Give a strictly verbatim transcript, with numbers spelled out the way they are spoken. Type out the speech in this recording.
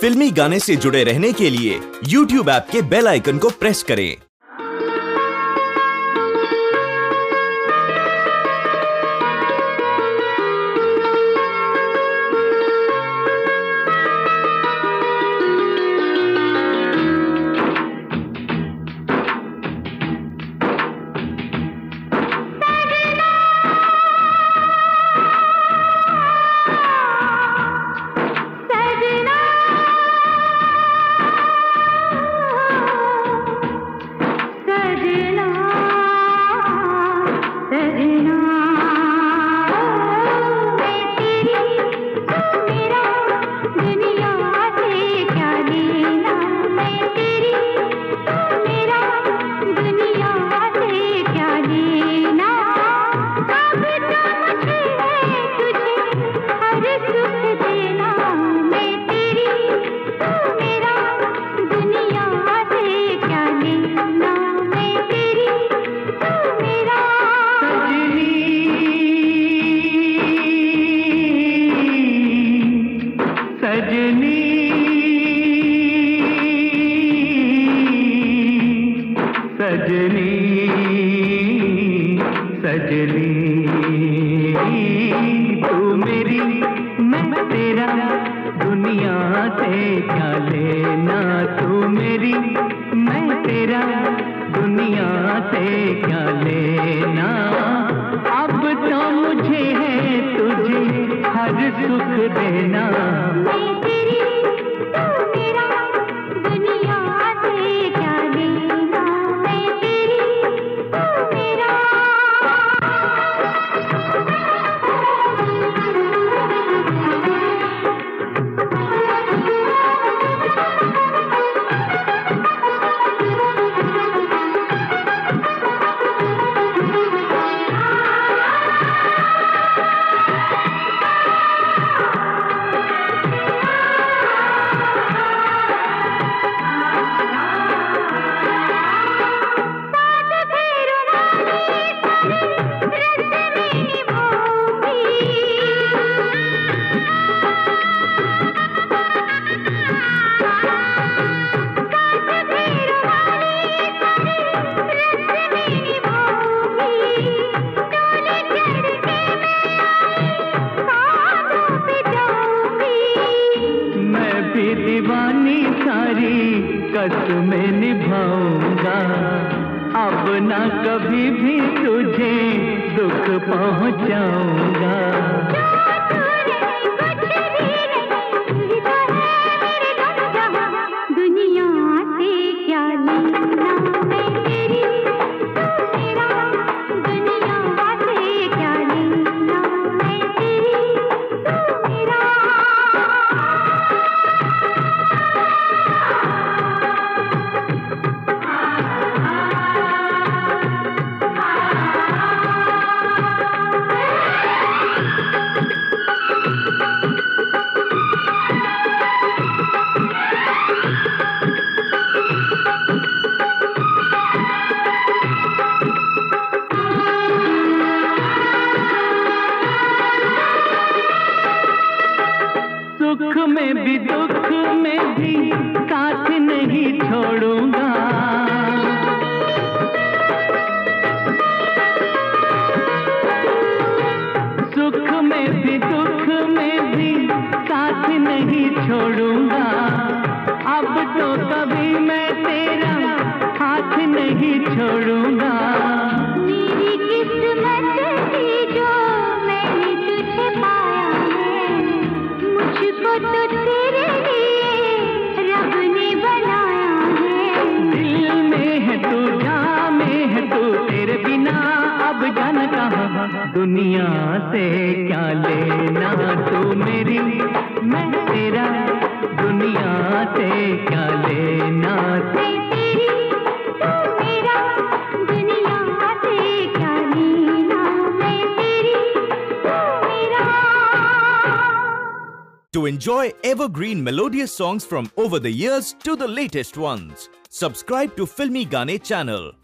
फिल्मी गाने से जुड़े रहने के लिए यूट्यूब ऐप के बेल आइकन को प्रेस करें। सजनी सजनी तू मेरी मैं तेरा दुनिया से क्या लेना, तू मेरी मैं तेरा दुनिया से क्या लेना। अब तो मुझे है तुझे हर सुख देना। दीवानी सारी कसमें निभाऊंगा, अब ना कभी भी तुझे दुख पहुंचाऊंगा। दुनिया से क्या लेना मैं तेरी, मेरा दुनिया से क्या लेना मैं तेरी, मेरा। सुख में भी दुख में भी साथ नहीं छोड़ूंगा, सुख में भी दुख में भी साथ नहीं छोड़ूंगा। अब तो कभी मैं तेरा हाथ नहीं छोड़ूंगा। मेरी किस्मत थी जो मैंने तुझे पाया है, मुझको तो तेरे लिए रब ने बनाया है। दिल में है तू, जान में है तू, तेरे बिना अब जाना कहाँ। दुनिया से क्या लेना, तू मेरी मैं तेरा दुनिया से क्या लेना। मैं तेरी तू मेरा दुनिया से क्या लेना, मैं तेरी तू मेरा। To enjoy evergreen melodious songs from over the years to the latest ones, subscribe to Filmy Gaane channel.